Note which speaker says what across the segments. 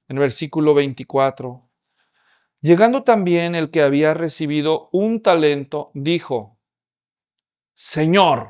Speaker 1: En el versículo 24. Llegando también el que había recibido un talento, dijo: Señor,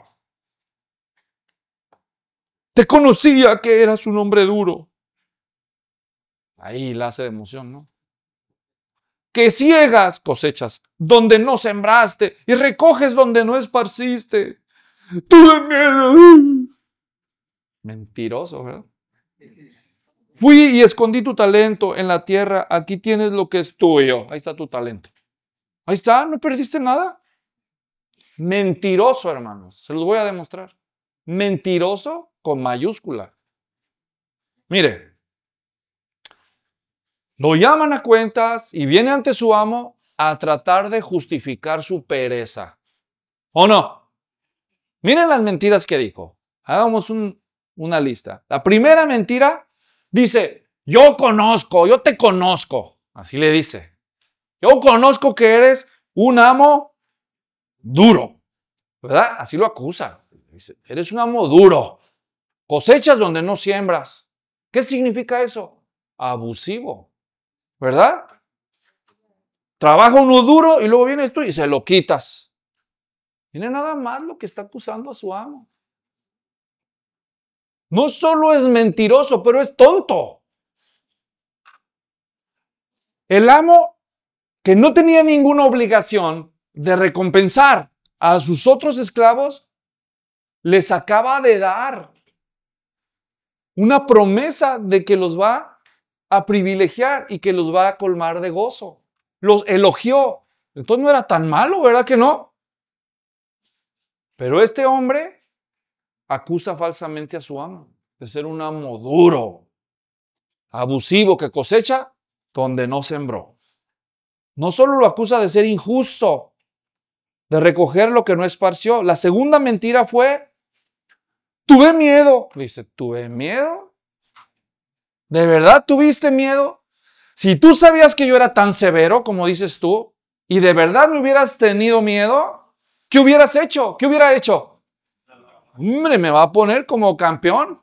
Speaker 1: te conocía que eras un hombre duro. Ahí la hace de emoción, ¿no? Que ciegas cosechas donde no sembraste y recoges donde no esparciste. Tuve miedo. Mentiroso, ¿verdad? Fui y escondí tu talento en la tierra. Aquí tienes lo que es tuyo. Ahí está tu talento. Ahí está, no perdiste nada. Mentiroso, hermanos. Se los voy a demostrar. Mentiroso con mayúscula. Mire, lo llaman a cuentas y viene ante su amo a tratar de justificar su pereza. ¿O no? Miren las mentiras que dijo. Hagamos una lista. La primera mentira dice: yo te conozco. Así le dice. Yo conozco que eres un amo duro. ¿Verdad? Así lo acusa. Dice: eres un amo duro. Cosechas donde no siembras. ¿Qué significa eso? Abusivo. ¿Verdad? Trabaja uno duro y luego vienes tú y se lo quitas. Miren nada más lo que está acusando a su amo. No solo es mentiroso, pero es tonto. El amo, que no tenía ninguna obligación de recompensar a sus otros esclavos, les acaba de dar una promesa de que los va a privilegiar y que los va a colmar de gozo. Los elogió. Entonces no era tan malo, ¿verdad que no? Pero este hombre acusa falsamente a su amo de ser un amo duro, abusivo, que cosecha donde no sembró. No solo lo acusa de ser injusto, de recoger lo que no esparció. La segunda mentira fue: tuve miedo. Dice: ¿tuve miedo? ¿De verdad tuviste miedo? Si tú sabías que yo era tan severo como dices tú, y de verdad me hubieras tenido miedo, ¿qué hubieras hecho? ¿Qué hubiera hecho? Hombre, me va a poner como campeón.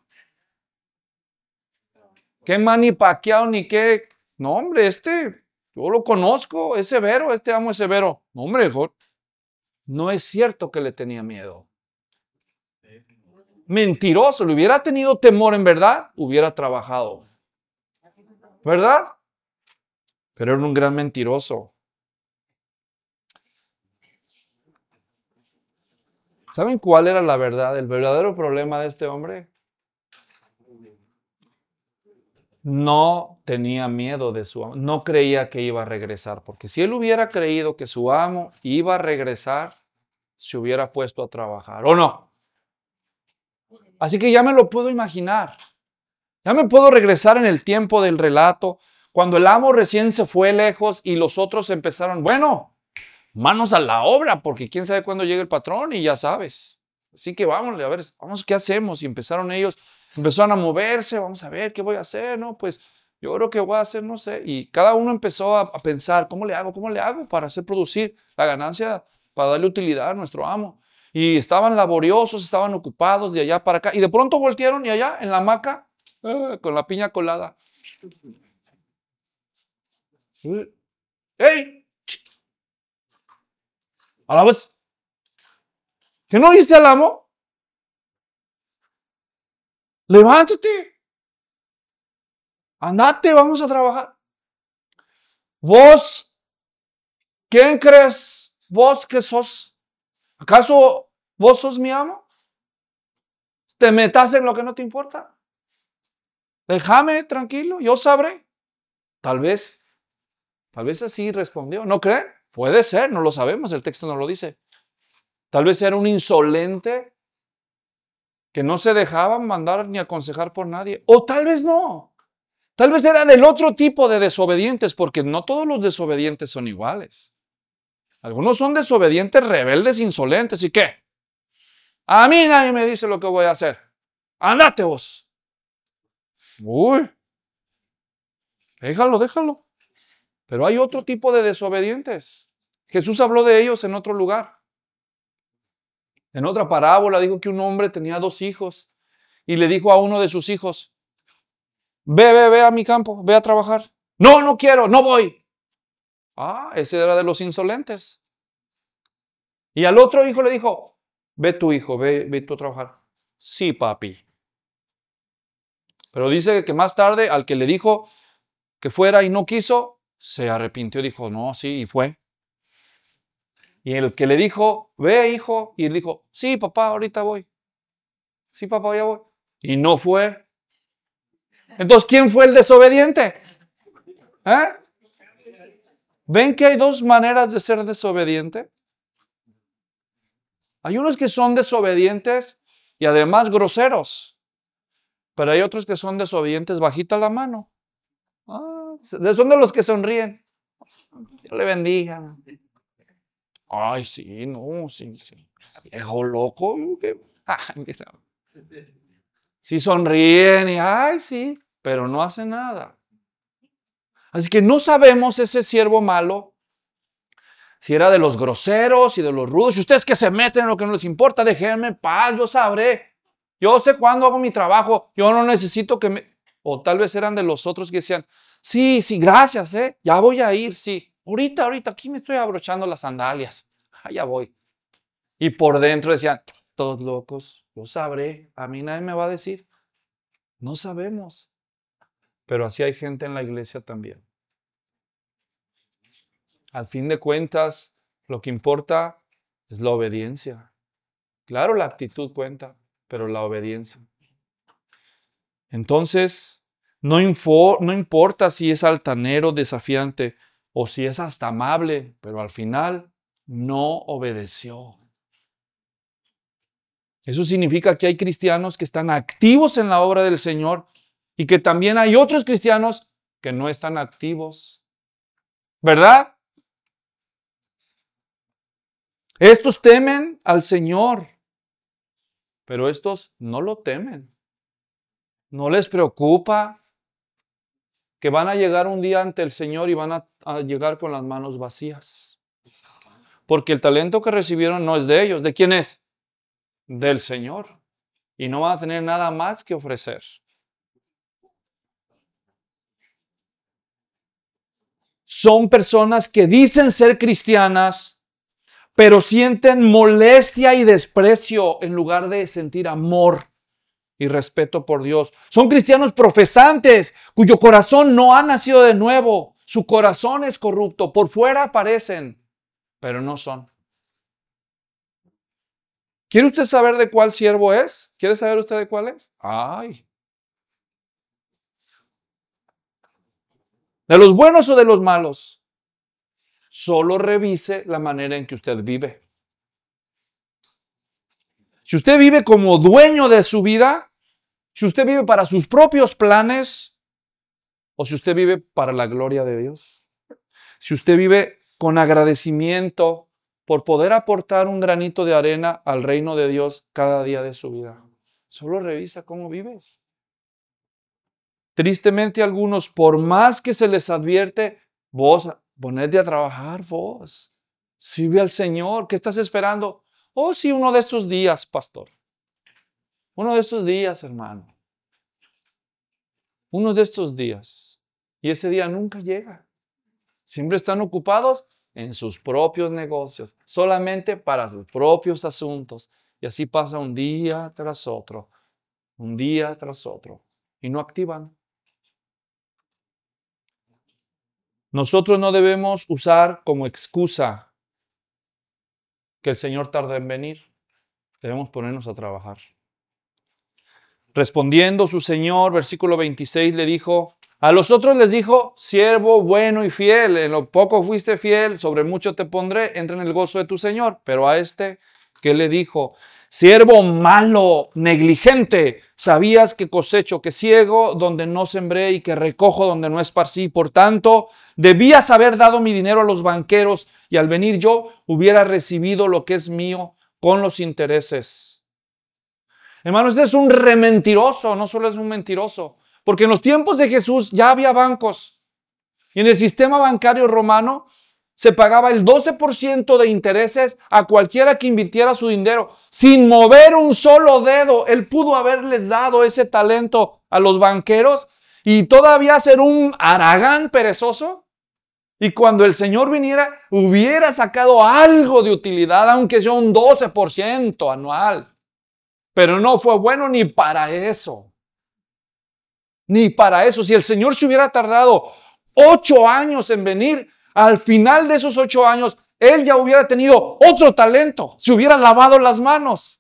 Speaker 1: ¿Qué Manny Pacquiao ni qué? No, hombre, yo lo conozco, es severo, este amo es severo. No, hombre, no es cierto que le tenía miedo. Mentiroso, le hubiera tenido temor en verdad, hubiera trabajado. ¿Verdad? Pero era un gran mentiroso. ¿Saben cuál era la verdad? El verdadero problema de este hombre. No tenía miedo de su amo, no creía que iba a regresar, porque si él hubiera creído que su amo iba a regresar, se hubiera puesto a trabajar, ¿o no? Así que ya me lo puedo imaginar. Ya me puedo regresar en el tiempo del relato, cuando el amo recién se fue lejos y los otros empezaron, bueno, manos a la obra, porque quién sabe cuándo llegue el patrón y ya sabes. Así que vámonos, a ver, vamos, ¿qué hacemos? Y empezaron a moverse, vamos a ver, ¿qué voy a hacer? No, pues yo creo que voy a hacer, no sé. Y cada uno empezó a pensar, ¿cómo le hago para hacer producir la ganancia, para darle utilidad a nuestro amo? Y estaban laboriosos, estaban ocupados de allá para acá. Y de pronto voltearon y allá en la hamaca, con la piña colada. ¡Ey! A la vez. ¿Que no viste al amo? Levántate. Andate, vamos a trabajar. Vos, ¿quién crees vos que sos? ¿Acaso vos sos mi amo? ¿Te metas en lo que no te importa? Déjame tranquilo, yo sabré. Tal vez así respondió. ¿No creen? Puede ser, no lo sabemos, el texto no lo dice. Tal vez era un insolente que no se dejaba mandar ni aconsejar por nadie. O tal vez no. Tal vez era del otro tipo de desobedientes, porque no todos los desobedientes son iguales. Algunos son desobedientes, rebeldes, insolentes. ¿Y qué? A mí nadie me dice lo que voy a hacer. Andate vos. Uy, déjalo. Pero hay otro tipo de desobedientes. Jesús habló de ellos en otro lugar. En otra parábola dijo que un hombre tenía 2 hijos y le dijo a uno de sus hijos: Ve a mi campo, ve a trabajar. No, no quiero, no voy. Ese era de los insolentes. Y al otro hijo le dijo, ve tu hijo, ve tú a trabajar. Sí, papi. Pero dice que más tarde al que le dijo que fuera y no quiso, se arrepintió y dijo, no, sí, y fue. Y el que le dijo, ve hijo, y él dijo, sí, papá, ahorita voy. Sí, papá, ya voy. Y no fue. Entonces, ¿quién fue el desobediente? ¿Eh? ¿Ven que hay dos maneras de ser desobediente? Hay unos que son desobedientes y además groseros, pero hay otros que son desobedientes bajita la mano. Son de los que sonríen. Dios le bendiga. Ay, sí, no, sí. Viejo loco. Sí sonríen y, ay, sí, pero no hace nada. Así que no sabemos ese siervo malo, si era de los groseros y de los rudos. Si ustedes que se meten en lo que no les importa, déjenme en paz, yo sabré. Yo sé cuándo hago mi trabajo, yo no necesito que me... O tal vez eran de los otros que decían, sí, gracias, ya voy a ir, sí. Ahorita, aquí me estoy abrochando las sandalias. Ya voy. Y por dentro decían, todos locos, yo sabré, a mí nadie me va a decir. No sabemos. Pero así hay gente en la iglesia también. Al fin de cuentas, lo que importa es la obediencia. Claro, la actitud cuenta, pero la obediencia. Entonces, no importa si es altanero, desafiante, o si es hasta amable, pero al final no obedeció. Eso significa que hay cristianos que están activos en la obra del Señor y que también hay otros cristianos que no están activos. ¿Verdad? Estos temen al Señor, pero estos no lo temen. No les preocupa que van a llegar un día ante el Señor y van a llegar con las manos vacías. Porque el talento que recibieron no es de ellos. ¿De quién es? Del Señor. Y no van a tener nada más que ofrecer. Son personas que dicen ser cristianas, pero sienten molestia y desprecio en lugar de sentir amor y respeto por Dios. Son cristianos profesantes cuyo corazón no ha nacido de nuevo. Su corazón es corrupto. Por fuera parecen, pero no son. ¿Quiere usted saber de cuál siervo es? ¿Quiere saber usted de cuál es? ¿De los buenos o de los malos? Solo revise la manera en que usted vive. Si usted vive como dueño de su vida, si usted vive para sus propios planes, o si usted vive para la gloria de Dios. Si usted vive con agradecimiento por poder aportar un granito de arena al reino de Dios cada día de su vida. Solo revisa cómo vives. Tristemente algunos, por más que se les advierte, vos ponete a trabajar, vos. Sirve al Señor. ¿Qué estás esperando? Sí, uno de estos días, pastor. Uno de estos días, hermano. Uno de estos días. Y ese día nunca llega. Siempre están ocupados en sus propios negocios, solamente para sus propios asuntos. Y así pasa un día tras otro, y no activan. Nosotros no debemos usar como excusa que el Señor tarda en venir. Debemos ponernos a trabajar. Respondiendo su Señor, versículo 26, le dijo, a los otros les dijo, siervo bueno y fiel, en lo poco fuiste fiel, sobre mucho te pondré, entra en el gozo de tu Señor. Pero a este, ¿qué le dijo? Siervo malo, negligente, sabías que cosecho, que ciego donde no sembré y que recojo donde no esparcí. Por tanto, debías haber dado mi dinero a los banqueros y al venir yo hubiera recibido lo que es mío con los intereses. Hermano, este es un rementiroso, no solo es un mentiroso. Porque en los tiempos de Jesús ya había bancos. Y en el sistema bancario romano se pagaba el 12% de intereses a cualquiera que invirtiera su dinero. Sin mover un solo dedo, él pudo haberles dado ese talento a los banqueros y todavía ser un haragán perezoso. Y cuando el Señor viniera, hubiera sacado algo de utilidad, aunque sea un 12% anual. Pero no fue bueno ni para eso. Ni para eso. Si el Señor se hubiera tardado 8 años en venir, al final de esos 8 años, Él ya hubiera tenido otro talento. Se hubiera lavado las manos.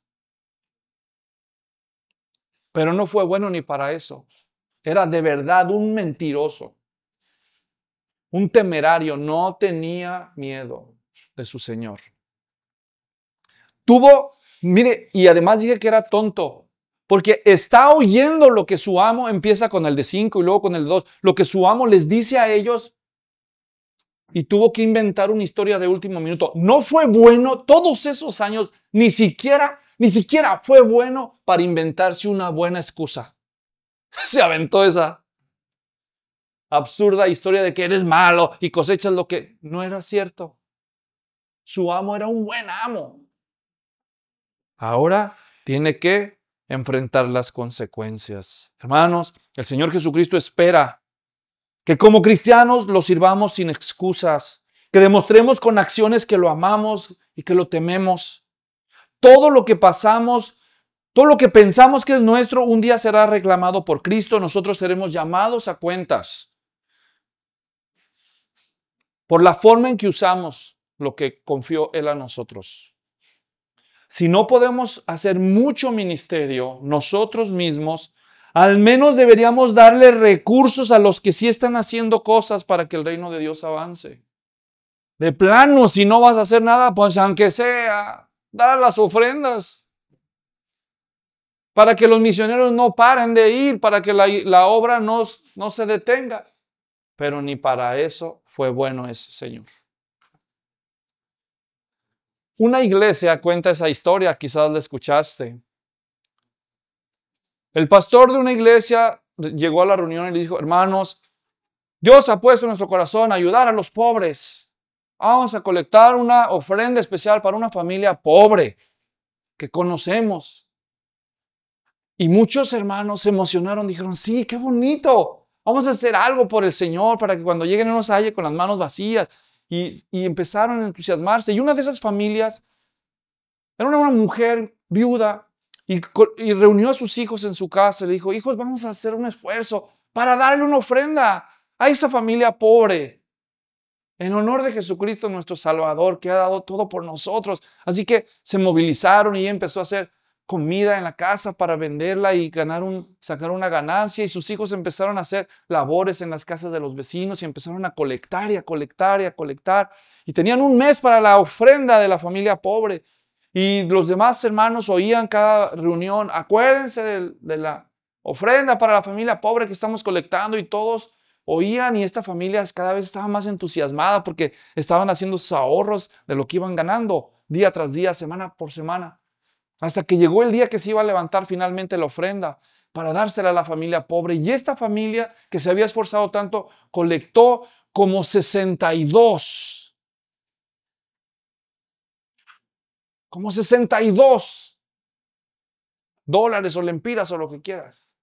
Speaker 1: Pero no fue bueno ni para eso. Era de verdad un mentiroso. Un temerario. No tenía miedo de su Señor. Mire, y además dije que era tonto. Porque está oyendo lo que su amo, empieza con el de 5 y luego con el de 2, lo que su amo les dice a ellos, y tuvo que inventar una historia de último minuto. No fue bueno todos esos años, ni siquiera fue bueno para inventarse una buena excusa. Se aventó esa absurda historia de que eres malo y cosechas lo que no era cierto. Su amo era un buen amo. Ahora tiene que enfrentar las consecuencias. Hermanos, el Señor Jesucristo espera que como cristianos lo sirvamos sin excusas, que demostremos con acciones que lo amamos y que lo tememos. Todo lo que pasamos, todo lo que pensamos que es nuestro, un día será reclamado por Cristo. Nosotros seremos llamados a cuentas por la forma en que usamos lo que confió Él a nosotros. Si no podemos hacer mucho ministerio nosotros mismos, al menos deberíamos darle recursos a los que sí están haciendo cosas para que el reino de Dios avance. De plano, si no vas a hacer nada, pues aunque sea, dar las ofrendas. Para que los misioneros no paren de ir, para que la obra no se detenga. Pero ni para eso fue bueno ese Señor. Una iglesia cuenta esa historia, quizás la escuchaste. El pastor de una iglesia llegó a la reunión y le dijo, hermanos, Dios ha puesto en nuestro corazón ayudar a los pobres. Vamos a colectar una ofrenda especial para una familia pobre que conocemos. Y muchos hermanos se emocionaron, dijeron, sí, qué bonito. Vamos a hacer algo por el Señor para que cuando lleguen no nos halle con las manos vacías. Y empezaron a entusiasmarse. Y una de esas familias era una mujer viuda y reunió a sus hijos en su casa y le dijo, hijos, vamos a hacer un esfuerzo para darle una ofrenda a esa familia pobre en honor de Jesucristo nuestro Salvador que ha dado todo por nosotros. Así que se movilizaron y ella empezó a hacer comida en la casa para venderla y sacar una ganancia, y sus hijos empezaron a hacer labores en las casas de los vecinos y empezaron a colectar y a colectar y a colectar, y tenían un mes para la ofrenda de la familia pobre. Y los demás hermanos oían cada reunión, acuérdense de la ofrenda para la familia pobre que estamos colectando, y todos oían, y esta familia cada vez estaba más entusiasmada porque estaban haciendo sus ahorros de lo que iban ganando día tras día, semana por semana, hasta que llegó el día que se iba a levantar finalmente la ofrenda para dársela a la familia pobre. Y esta familia que se había esforzado tanto colectó como $62 o lempiras o lo que quieras.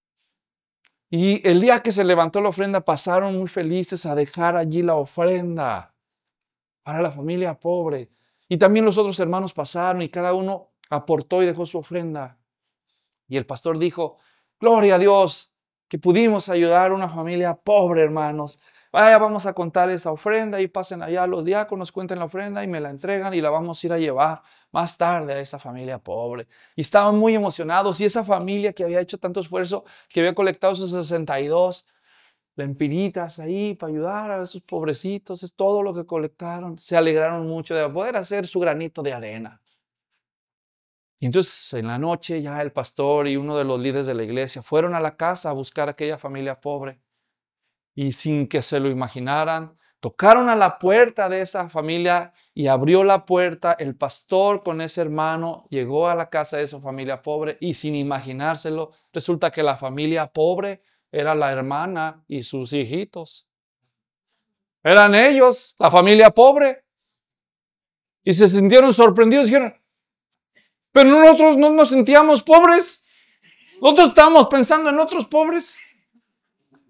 Speaker 1: Y el día que se levantó la ofrenda pasaron muy felices a dejar allí la ofrenda para la familia pobre. Y también los otros hermanos pasaron y cada uno aportó y dejó su ofrenda. Y el pastor dijo, gloria a Dios que pudimos ayudar a una familia pobre, hermanos. Vaya, vamos a contar esa ofrenda y pasen allá los diáconos, cuenten la ofrenda y me la entregan y la vamos a ir a llevar más tarde a esa familia pobre. Y estaban muy emocionados, y esa familia que había hecho tanto esfuerzo, que había colectado sus 62 lempiritas ahí para ayudar a esos pobrecitos, es todo lo que colectaron, se alegraron mucho de poder hacer su granito de arena. Y entonces en la noche ya el pastor y uno de los líderes de la iglesia fueron a la casa a buscar a aquella familia pobre. Y sin que se lo imaginaran, tocaron a la puerta de esa familia y abrió la puerta. El pastor con ese hermano llegó a la casa de esa familia pobre y sin imaginárselo, resulta que la familia pobre era la hermana y sus hijitos. Eran ellos, la familia pobre. Y se sintieron sorprendidos y dijeron, pero nosotros no nos sentíamos pobres. Nosotros estábamos pensando en otros pobres.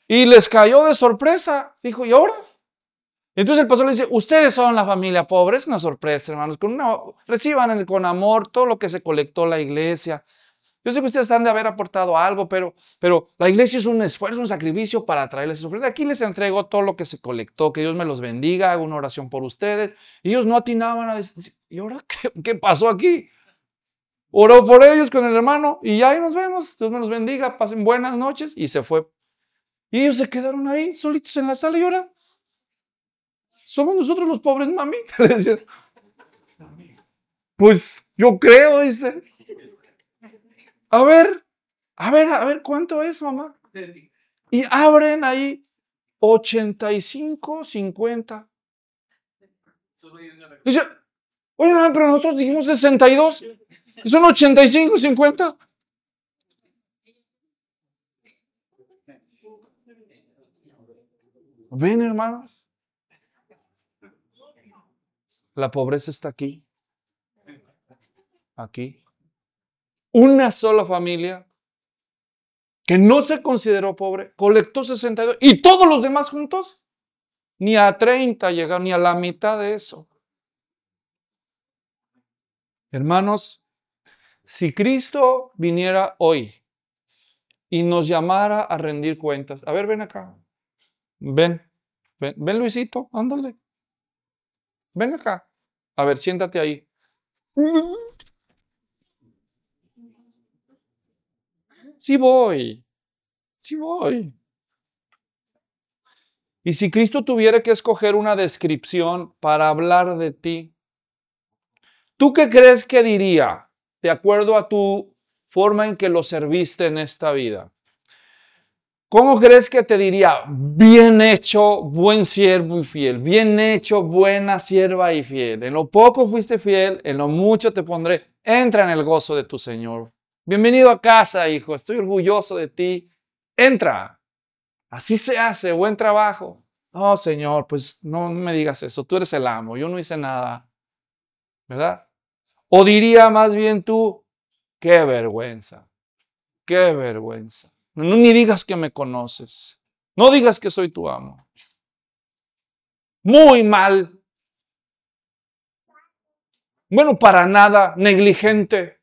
Speaker 1: Y les cayó de sorpresa. Dijo, ¿y ahora? Entonces el pastor le dice, ustedes son la familia pobre. Es una sorpresa, hermanos. Reciban con amor todo lo que se colectó la iglesia. Yo sé que ustedes han de haber aportado algo, pero la iglesia es un esfuerzo, un sacrificio para traerles esa ofrenda. Aquí les entrego todo lo que se colectó, que Dios me los bendiga, hago una oración por ustedes. Y ellos no atinaban a decir, ¿y ahora qué pasó aquí? Oró por ellos con el hermano y ya ahí nos vemos. Dios me los bendiga, pasen buenas noches. Y se fue. Y ellos se quedaron ahí, solitos en la sala y ahora somos nosotros los pobres, mami. Pues yo creo, dice. A ver, ¿cuánto es, mamá? Y abren ahí 85, 50. Dice, oye, mamá, pero nosotros dijimos 62. ¿Y son 85, 50? ¿Ven, hermanos? La pobreza está aquí. Aquí. Una sola familia que no se consideró pobre, colectó 62. ¿Y todos los demás juntos? Ni a 30 llegaron, ni a la mitad de eso. Hermanos, si Cristo viniera hoy y nos llamara a rendir cuentas, a ver, ven acá. Ven Luisito, ándale. Ven acá. A ver, siéntate ahí. Sí voy. Y si Cristo tuviera que escoger una descripción para hablar de ti, ¿tú qué crees que diría de acuerdo a tu forma en que lo serviste en esta vida? ¿Cómo crees que te diría? Bien hecho, buen siervo y fiel. Bien hecho, buena sierva y fiel. En lo poco fuiste fiel, en lo mucho te pondré. Entra en el gozo de tu Señor. Bienvenido a casa, hijo. Estoy orgulloso de ti. Entra. Así se hace. Buen trabajo. No, Señor, pues no me digas eso. Tú eres el amo. Yo no hice nada. ¿Verdad? O diría más bien tú, qué vergüenza. Qué vergüenza. No, ni digas que me conoces. No digas que soy tu amo. Muy mal. Bueno, para nada. Negligente.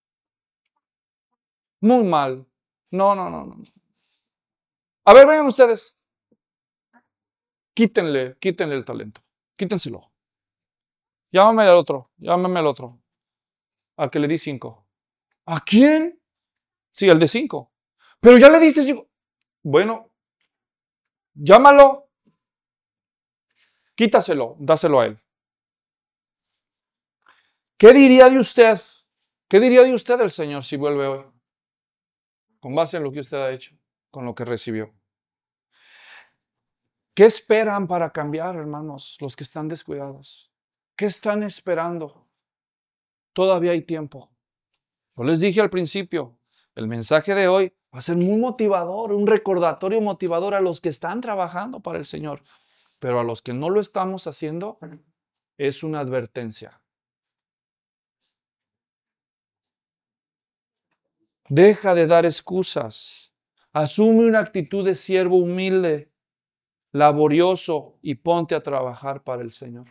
Speaker 1: Muy mal. No. A ver, vengan ustedes. Quítenle el talento. Quítenselo. Llámame al otro. Al que le di 5. ¿A quién? Sí, al de 5. Pero ya le diste 5. Bueno, llámalo. Quítaselo, dáselo a él. ¿Qué diría de usted? ¿Qué diría de usted el Señor si vuelve hoy? Con base en lo que usted ha hecho, con lo que recibió. ¿Qué esperan para cambiar, hermanos, los que están descuidados? ¿Qué están esperando? Todavía hay tiempo. Yo les dije al principio, el mensaje de hoy va a ser muy motivador, un recordatorio motivador a los que están trabajando para el Señor. Pero a los que no lo estamos haciendo, es una advertencia. Deja de dar excusas. Asume una actitud de siervo humilde, laborioso y ponte a trabajar para el Señor.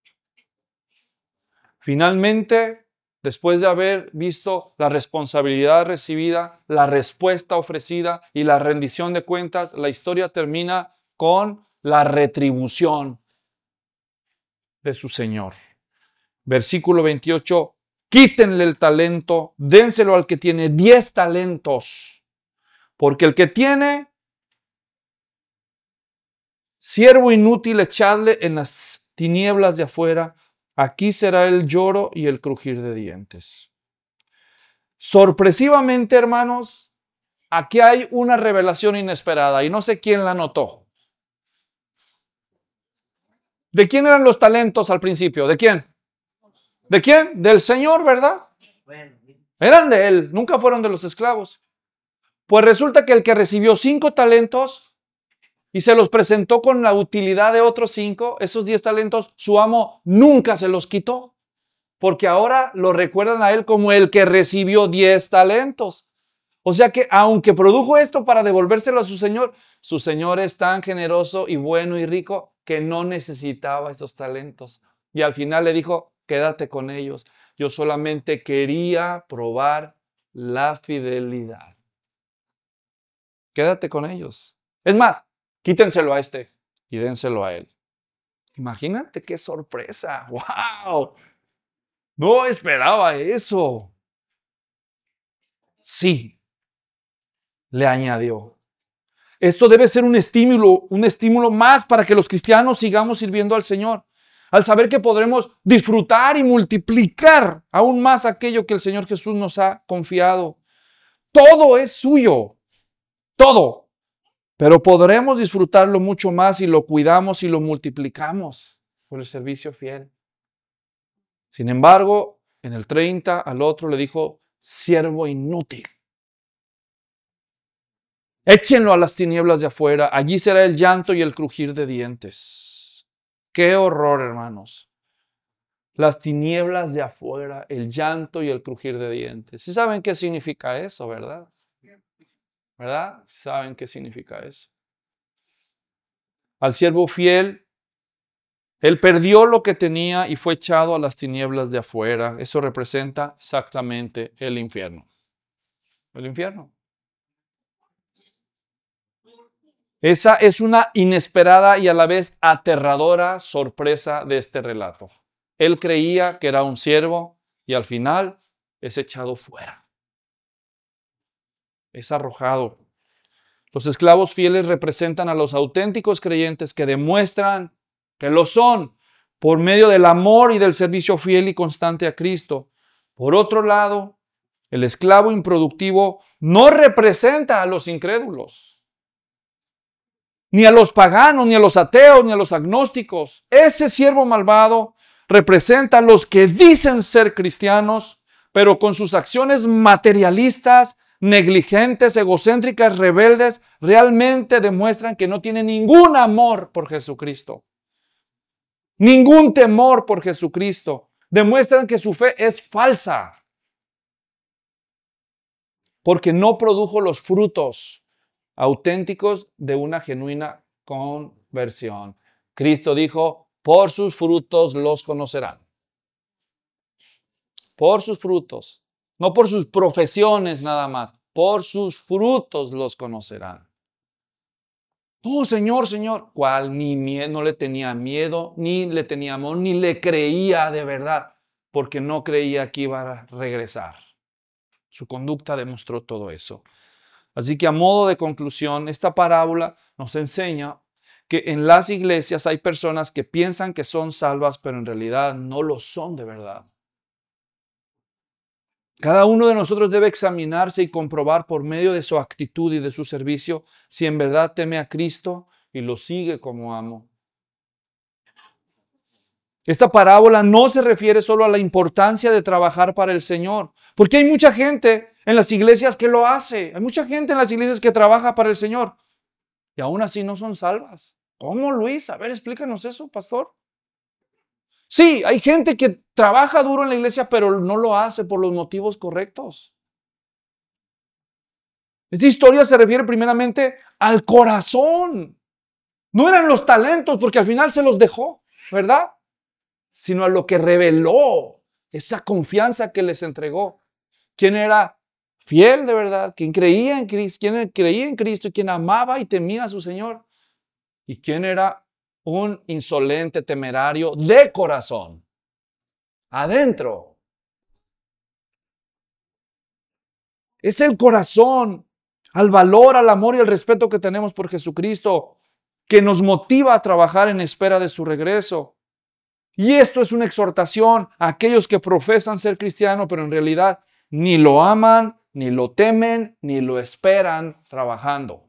Speaker 1: Finalmente, después de haber visto la responsabilidad recibida, la respuesta ofrecida y la rendición de cuentas, la historia termina con la retribución de su Señor. Versículo 28. Quítenle el talento, dénselo al que tiene 10 talentos, porque el que tiene, siervo inútil, echadle en las tinieblas de afuera, aquí será el lloro y el crujir de dientes. Sorpresivamente, hermanos, aquí hay una revelación inesperada y no sé quién la notó. ¿De quién eran los talentos al principio? ¿De quién? ¿De quién? Del Señor, ¿verdad? Eran de Él, nunca fueron de los esclavos. Pues resulta que el que recibió 5 talentos y se los presentó con la utilidad de otros 5, esos 10 talentos, su amo nunca se los quitó, porque ahora lo recuerdan a él como el que recibió 10 talentos. O sea que aunque produjo esto para devolvérselo a su señor es tan generoso y bueno y rico que no necesitaba esos talentos. Y al final le dijo, quédate con ellos. Yo solamente quería probar la fidelidad. Quédate con ellos. Es más, quítenselo a este y dénselo a él. Imagínate qué sorpresa. ¡Wow! No esperaba eso. Sí, le añadió. Esto debe ser un estímulo más para que los cristianos sigamos sirviendo al Señor. Al saber que podremos disfrutar y multiplicar aún más aquello que el Señor Jesús nos ha confiado. Todo es suyo. Todo. Pero podremos disfrutarlo mucho más si lo cuidamos y lo multiplicamos por el servicio fiel. Sin embargo, en el 30 al otro le dijo, siervo inútil. Échenlo a las tinieblas de afuera, allí será el llanto y el crujir de dientes. ¡Qué horror, hermanos! Las tinieblas de afuera, el llanto y el crujir de dientes. ¿Sí saben qué significa eso, verdad? ¿Verdad? ¿Saben qué significa eso? Al siervo fiel, él perdió lo que tenía y fue echado a las tinieblas de afuera. Eso representa exactamente el infierno. El infierno. Esa es una inesperada y a la vez aterradora sorpresa de este relato. Él creía que era un siervo y al final es echado fuera. Es arrojado. Los esclavos fieles representan a los auténticos creyentes que demuestran que lo son por medio del amor y del servicio fiel y constante a Cristo. Por otro lado, el esclavo improductivo no representa a los incrédulos, ni a los paganos, ni a los ateos, ni a los agnósticos. Ese siervo malvado representa a los que dicen ser cristianos, pero con sus acciones materialistas, negligentes, egocéntricas, rebeldes, realmente demuestran que no tienen ningún amor por Jesucristo. Ningún temor por Jesucristo. Demuestran que su fe es falsa. Porque no produjo los frutos auténticos de una genuina conversión. Cristo dijo, por sus frutos los conocerán. Por sus frutos. No por sus profesiones nada más. Por sus frutos los conocerán. No, Señor, Señor. ¿Cuál? Ni miedo, no le tenía miedo, ni le tenía amor, ni le creía de verdad. Porque no creía que iba a regresar. Su conducta demostró todo eso. Así que a modo de conclusión, esta parábola nos enseña que en las iglesias hay personas que piensan que son salvas, pero en realidad no lo son de verdad. Cada uno de nosotros debe examinarse y comprobar por medio de su actitud y de su servicio si en verdad teme a Cristo y lo sigue como amo. Esta parábola no se refiere solo a la importancia de trabajar para el Señor, porque hay mucha gente en las iglesias que lo hace. Hay mucha gente en las iglesias que trabaja para el Señor y aún así no son salvas. ¿Cómo, Luis? A ver, explícanos eso, pastor. Sí, hay gente que trabaja duro en la iglesia, pero no lo hace por los motivos correctos. Esta historia se refiere primeramente al corazón. No eran los talentos, porque al final se los dejó, ¿verdad? Sino a lo que reveló, esa confianza que les entregó. ¿Quién era fiel de verdad? ¿Quién creía en Cristo? ¿Quién creía en Cristo y quién amaba y temía a su Señor? ¿Y quién era un insolente temerario de corazón? Adentro. Es el corazón, al valor, al amor y al respeto que tenemos por Jesucristo, que nos motiva a trabajar en espera de su regreso. Y esto es una exhortación a aquellos que profesan ser cristianos, pero en realidad ni lo aman, ni lo temen, ni lo esperan trabajando.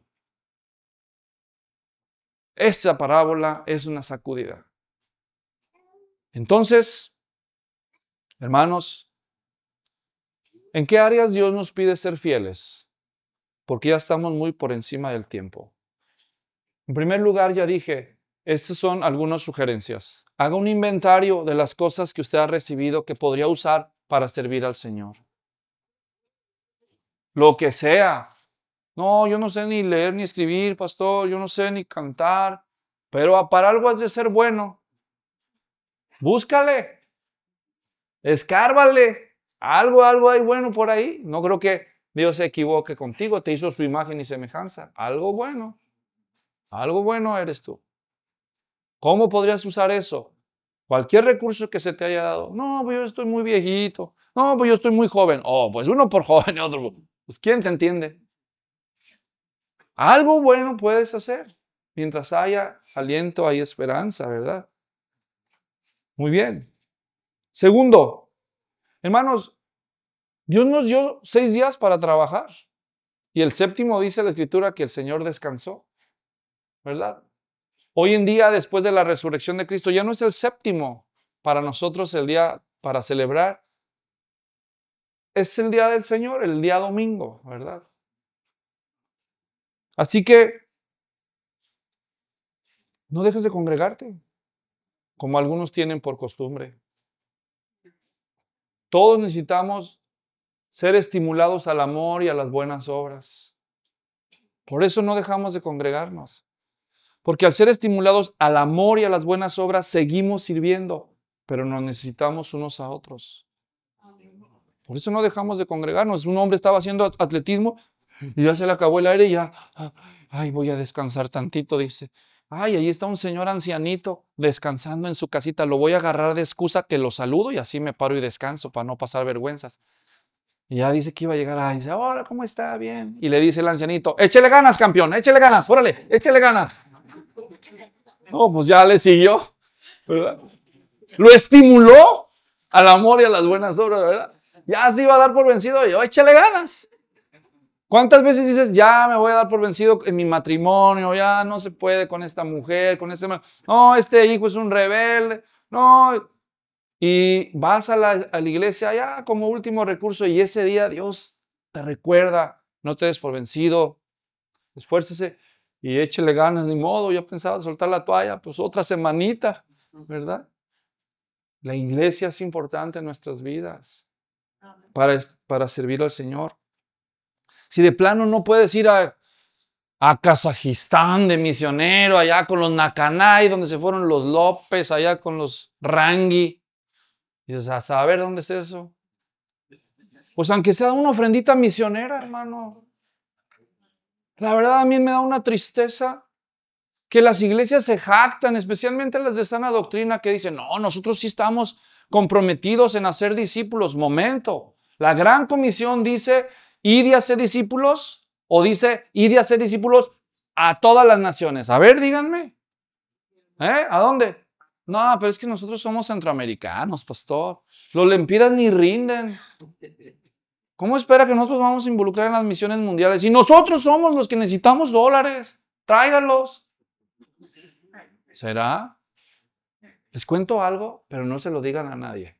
Speaker 1: Esta parábola es una sacudida. Entonces, hermanos, ¿en qué áreas Dios nos pide ser fieles? Porque ya estamos muy por encima del tiempo. En primer lugar, ya dije, estas son algunas sugerencias. Haga un inventario de las cosas que usted ha recibido que podría usar para servir al Señor. lo que sea. No, yo no sé ni leer ni escribir, pastor, yo no sé ni cantar, pero para algo has de ser bueno. Búscale, escárbale, algo hay bueno por ahí. No creo que Dios se equivoque contigo, te hizo su imagen y semejanza. Algo bueno eres tú. ¿Cómo podrías usar eso? Cualquier recurso que se te haya dado. No, pues yo estoy muy viejito. No, pues yo estoy muy joven. Oh, pues uno por joven y otro. Pues ¿quién te entiende? Algo bueno puedes hacer. Mientras haya aliento, hay esperanza, ¿verdad? Muy bien. Segundo, hermanos, Dios nos dio 6 días para trabajar. Y el séptimo dice la Escritura que el Señor descansó, ¿verdad? Hoy en día, después de la resurrección de Cristo, ya no es el séptimo para nosotros el día para celebrar. Es el día del Señor, el día domingo, ¿verdad? Así que no dejes de congregarte, como algunos tienen por costumbre. Todos necesitamos ser estimulados al amor y a las buenas obras. Por eso no dejamos de congregarnos. Porque al ser estimulados al amor y a las buenas obras, seguimos sirviendo, pero nos necesitamos unos a otros. Por eso no dejamos de congregarnos. Un hombre estaba haciendo atletismo y ya se le acabó el aire y ya, ay, voy a descansar tantito, dice. Ay, ahí está un señor ancianito descansando en su casita. Lo voy a agarrar de excusa que lo saludo y así me paro y descanso para no pasar vergüenzas. Y ya dice que iba a llegar. Ay, dice, hola, ¿cómo está? Bien. Y le dice el ancianito, échele ganas, campeón, échele ganas, órale, échele ganas. No, pues ya le siguió, ¿verdad? Lo estimuló al amor y a las buenas obras, ¿verdad? Ya se iba a dar por vencido y yo, échale ganas. ¿Cuántas veces dices, ya me voy a dar por vencido en mi matrimonio, ya no se puede con esta mujer, con este... No, este hijo es un rebelde, no. Y vas a la iglesia ya como último recurso y ese día Dios te recuerda, no te des por vencido, esfuércese y échele ganas, ni modo, yo pensaba soltar la toalla, pues otra semanita, ¿verdad? La iglesia es importante en nuestras vidas para servir al Señor. Si de plano no puedes ir a Kazajistán de misionero, allá con los Nacanay, donde se fueron los López, allá con los Rangui, y dices, a saber dónde es eso. Pues aunque sea una ofrendita misionera, hermano. La verdad a mí me da una tristeza que las iglesias se jactan, especialmente las de sana doctrina, que dicen, no, nosotros sí estamos comprometidos en hacer discípulos. Momento, la gran comisión dice, id y hacer discípulos, o dice, id y hacer discípulos a todas las naciones. A ver, díganme, ¿a dónde? No, pero es que nosotros somos centroamericanos, pastor. Los lempiras ni rinden. ¿Cómo espera que nosotros vamos a involucrar en las misiones mundiales? Y nosotros somos los que necesitamos dólares. Tráiganlos. ¿Será? Les cuento algo, pero no se lo digan a nadie.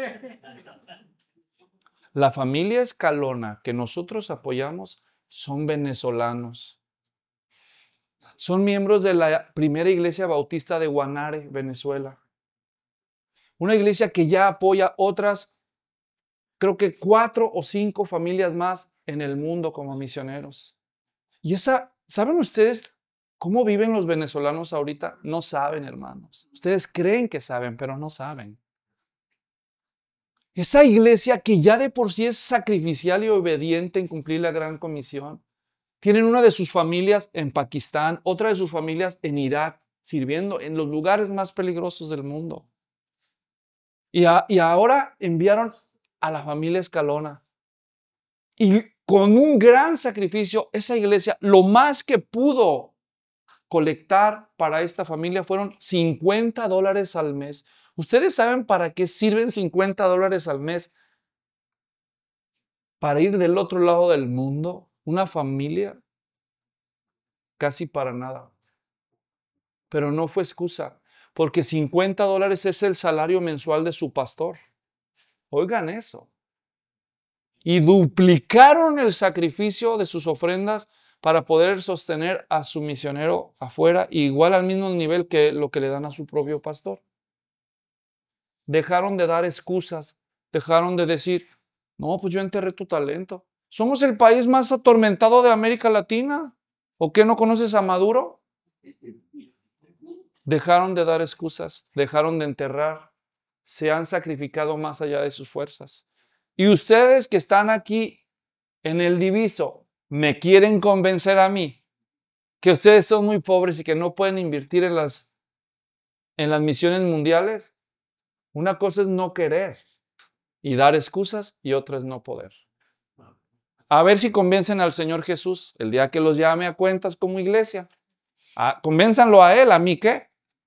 Speaker 1: La familia Escalona que nosotros apoyamos son venezolanos. Son miembros de la primera iglesia bautista de Guanare, Venezuela. Una iglesia que ya apoya otras, creo que 4 o 5 familias más en el mundo como misioneros. Y ¿saben ustedes cómo viven los venezolanos ahorita? No saben, hermanos. Ustedes creen que saben, pero no saben. Esa iglesia que ya de por sí es sacrificial y obediente en cumplir la gran comisión. Tienen una de sus familias en Pakistán, otra de sus familias en Irak, sirviendo en los lugares más peligrosos del mundo. Y ahora enviaron a la familia Escalona. Y con un gran sacrificio, esa iglesia, lo más que pudo colectar para esta familia fueron $50 al mes. ¿Ustedes saben para qué sirven $50 al mes? Para ir del otro lado del mundo, una familia, casi para nada. Pero no fue excusa, porque $50 es el salario mensual de su pastor. Oigan eso. Y duplicaron el sacrificio de sus ofrendas para poder sostener a su misionero afuera, igual al mismo nivel que lo que le dan a su propio pastor. Dejaron de dar excusas, dejaron de decir, no, pues yo enterré tu talento. Somos el país más atormentado de América Latina. ¿O qué, no conoces a Maduro? Dejaron de dar excusas, dejaron de enterrar, se han sacrificado más allá de sus fuerzas. Y ustedes que están aquí en el diviso, me quieren convencer a mí que ustedes son muy pobres y que no pueden invertir en las misiones mundiales. Una cosa es no querer y dar excusas y otra es no poder. A ver si convencen al Señor Jesús el día que los llame a cuentas como iglesia. Convénzanlo a Él, ¿a mí qué?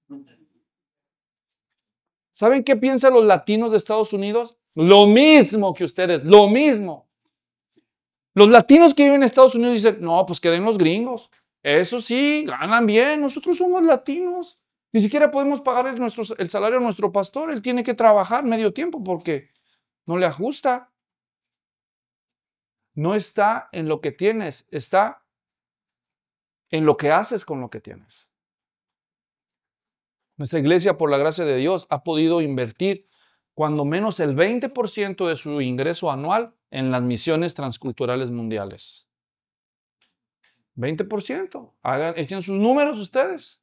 Speaker 1: ¿Saben qué piensan los latinos de Estados Unidos? Lo mismo que ustedes, lo mismo. Los latinos que viven en Estados Unidos dicen, no, pues que den los gringos. Eso sí, ganan bien, nosotros somos latinos. Ni siquiera podemos pagar el salario a nuestro pastor, él tiene que trabajar medio tiempo porque no le ajusta. No está en lo que tienes, está en lo que haces con lo que tienes. Nuestra iglesia, por la gracia de Dios, ha podido invertir cuando menos el 20% de su ingreso anual en las misiones transculturales mundiales. 20%. Echen sus números ustedes.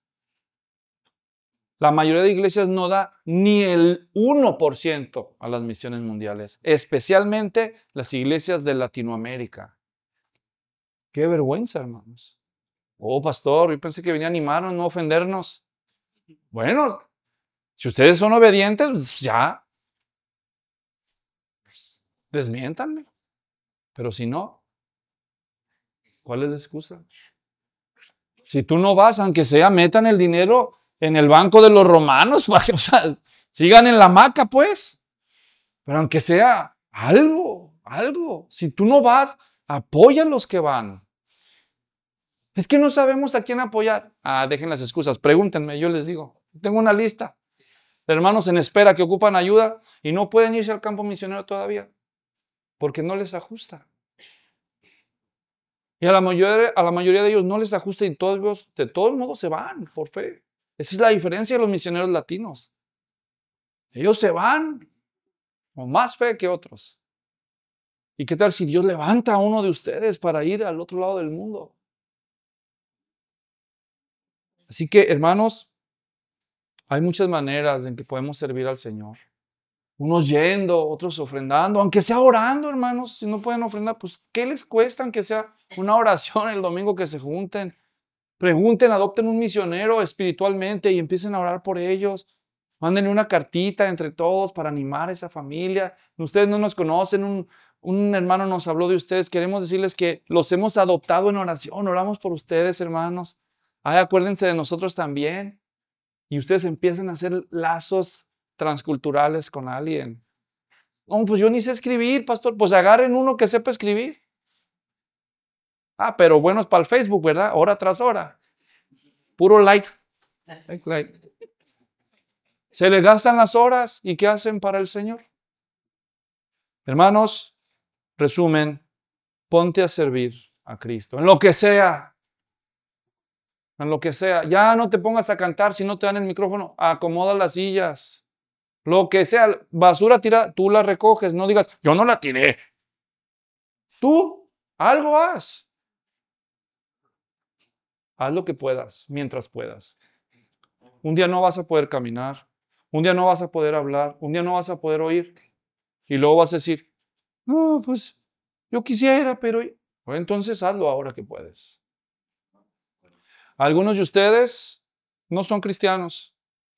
Speaker 1: La mayoría de iglesias no da ni el 1% a las misiones mundiales, especialmente las iglesias de Latinoamérica. Qué vergüenza, hermanos. Oh, pastor, yo pensé que venía a animarnos, no ofendernos. Bueno, si ustedes son obedientes, pues ya. Desmiéntanme. Pero si no, ¿cuál es la excusa? Si tú no vas, aunque sea, metan el dinero en el banco de los romanos, para que, o sea, sigan en la hamaca, pues. Pero aunque sea algo. Si tú no vas, apoya a los que van. Es que no sabemos a quién apoyar. Dejen las excusas, pregúntenme, yo les digo. Tengo una lista de hermanos en espera que ocupan ayuda y no pueden irse al campo misionero todavía, porque no les ajusta. Y a la mayoría de ellos no les ajusta y de todos modos se van por fe. Esa es la diferencia de los misioneros latinos. Ellos se van con más fe que otros. ¿Y qué tal si Dios levanta a uno de ustedes para ir al otro lado del mundo? Así que, hermanos, hay muchas maneras en que podemos servir al Señor. Unos yendo, otros ofrendando, aunque sea orando, hermanos. Si no pueden ofrendar, pues ¿qué les cuesta aunque sea una oración el domingo que se junten? Pregunten, adopten un misionero espiritualmente y empiecen a orar por ellos. Mándenle una cartita entre todos para animar a esa familia. Ustedes no nos conocen, un hermano nos habló de ustedes. Queremos decirles que los hemos adoptado en oración. Oramos por ustedes, hermanos. Acuérdense de nosotros también. Y ustedes empiezan a hacer lazos transculturales con alguien. No, pues yo ni sé escribir, pastor. Pues agarren uno que sepa escribir. Pero buenos para el Facebook, ¿verdad? Hora tras hora. Puro like. Se le gastan las horas. ¿Y qué hacen para el Señor? Hermanos, resumen, ponte a servir a Cristo. En lo que sea. En lo que sea. Ya no te pongas a cantar si no te dan el micrófono. Acomoda las sillas. Lo que sea. Basura tira, tú la recoges. No digas, yo no la tiré. Tú, algo haz. Haz lo que puedas, mientras puedas. Un día no vas a poder caminar. Un día no vas a poder hablar. Un día no vas a poder oír. Y luego vas a decir, no, pues yo quisiera, pero... entonces hazlo ahora que puedes. Algunos de ustedes no son cristianos.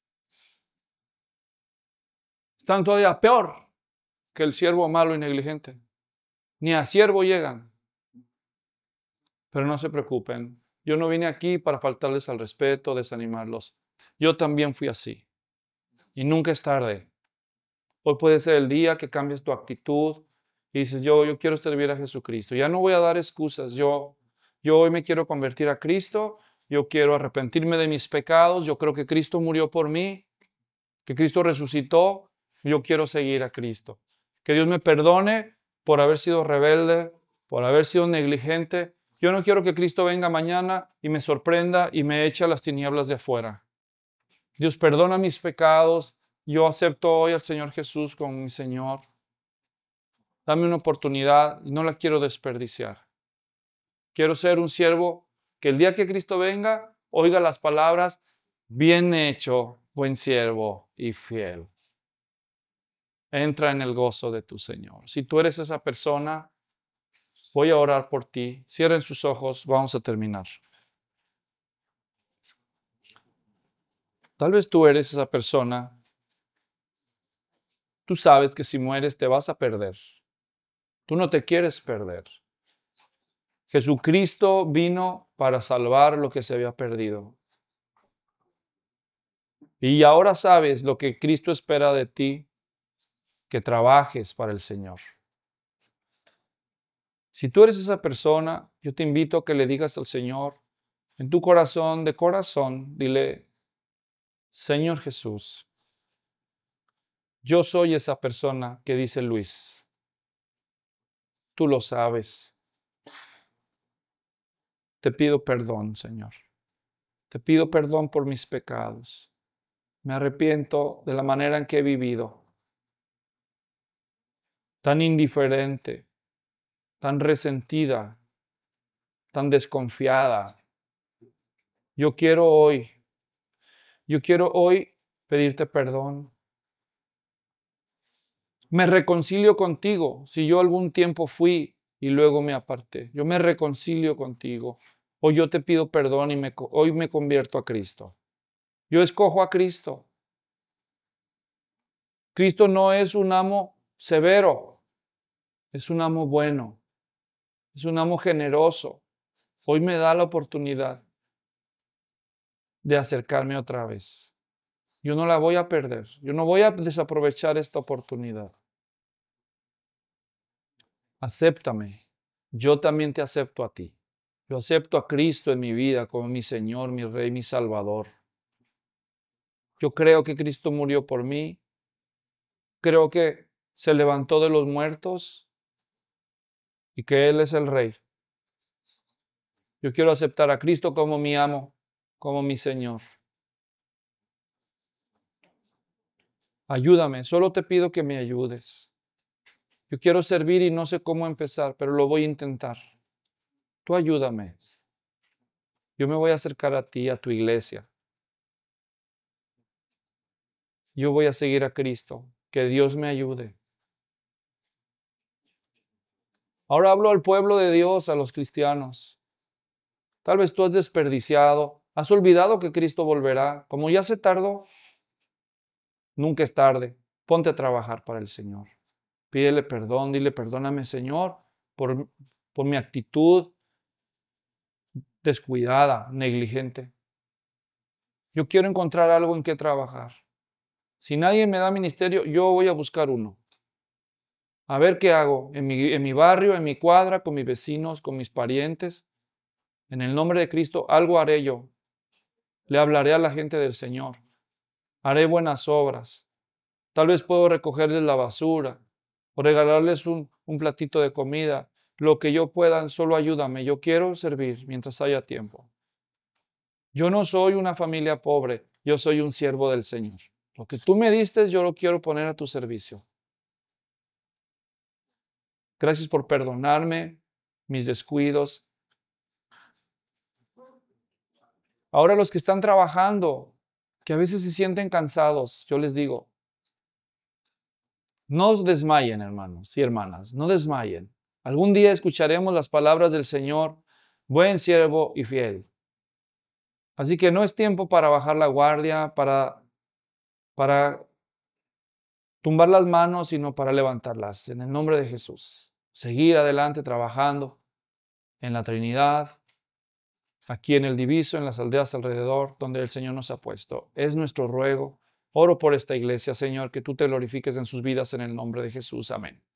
Speaker 1: Están todavía peor que el siervo malo y negligente. Ni a siervo llegan. Pero no se preocupen. Yo no vine aquí para faltarles al respeto, desanimarlos. Yo también fui así. Y nunca es tarde. Hoy puede ser el día que cambies tu actitud y dices, yo quiero servir a Jesucristo. Ya no voy a dar excusas. Yo hoy me quiero convertir a Cristo. Yo quiero arrepentirme de mis pecados. Yo creo que Cristo murió por mí, que Cristo resucitó. Yo quiero seguir a Cristo. Que Dios me perdone por haber sido rebelde, por haber sido negligente. Yo no quiero que Cristo venga mañana y me sorprenda y me eche a las tinieblas de afuera. Dios, perdona mis pecados. Yo acepto hoy al Señor Jesús como mi Señor. Dame una oportunidad y no la quiero desperdiciar. Quiero ser un siervo que el día que Cristo venga, oiga las palabras, bien hecho, buen siervo y fiel. Entra en el gozo de tu Señor. Si tú eres esa persona, voy a orar por ti. Cierren sus ojos, vamos a terminar. Tal vez tú eres esa persona. Tú sabes que si mueres te vas a perder. Tú no te quieres perder. Jesucristo vino para salvar lo que se había perdido. Y ahora sabes lo que Cristo espera de ti, que trabajes para el Señor. Si tú eres esa persona, yo te invito a que le digas al Señor, en tu corazón, de corazón, dile, Señor Jesús, yo soy esa persona que dice Luis. Tú lo sabes. Te pido perdón, Señor. Te pido perdón por mis pecados. Me arrepiento de la manera en que he vivido. Tan indiferente, tan resentida, tan desconfiada. Yo quiero hoy pedirte perdón. Me reconcilio contigo si yo algún tiempo fui y luego me aparté. Yo me reconcilio contigo. Hoy yo te pido perdón y hoy me convierto a Cristo. Yo escojo a Cristo. Cristo no es un amo severo, es un amo bueno, es un amo generoso. Hoy me da la oportunidad de acercarme otra vez. Yo no la voy a perder, yo no voy a desaprovechar esta oportunidad. Acéptame, yo también te acepto a ti. Yo acepto a Cristo en mi vida como mi Señor, mi Rey, mi Salvador. Yo creo que Cristo murió por mí. Creo que se levantó de los muertos y que Él es el Rey. Yo quiero aceptar a Cristo como mi amo, como mi Señor. Ayúdame, solo te pido que me ayudes. Yo quiero servir y no sé cómo empezar, pero lo voy a intentar. Tú ayúdame. Yo me voy a acercar a ti, a tu iglesia. Yo voy a seguir a Cristo. Que Dios me ayude. Ahora hablo al pueblo de Dios, a los cristianos. Tal vez tú has desperdiciado, has olvidado que Cristo volverá. Como ya se tardó, nunca es tarde. Ponte a trabajar para el Señor. Pídele perdón, dile, perdóname, Señor, por mi actitud descuidada, negligente. Yo quiero encontrar algo en que trabajar. Si nadie me da ministerio, yo voy a buscar uno. A ver qué hago en mi barrio, en mi cuadra, con mis vecinos, con mis parientes. En el nombre de Cristo, algo haré yo. Le hablaré a la gente del Señor. Haré buenas obras. Tal vez puedo recogerles la basura o regalarles un platito de comida. Lo que yo pueda, solo ayúdame. Yo quiero servir mientras haya tiempo. Yo no soy una familia pobre, yo soy un siervo del Señor. Lo que tú me diste, yo lo quiero poner a tu servicio. Gracias por perdonarme mis descuidos. Ahora los que están trabajando, que a veces se sienten cansados, yo les digo, no desmayen, hermanos y hermanas, no desmayen. Algún día escucharemos las palabras del Señor, buen siervo y fiel. Así que no es tiempo para bajar la guardia, para tumbar las manos, sino para levantarlas. En el nombre de Jesús. Seguir adelante trabajando en la Trinidad, aquí en el Diviso, en las aldeas alrededor, donde el Señor nos ha puesto. Es nuestro ruego. Oro por esta iglesia, Señor, que tú te glorifiques en sus vidas en el nombre de Jesús. Amén.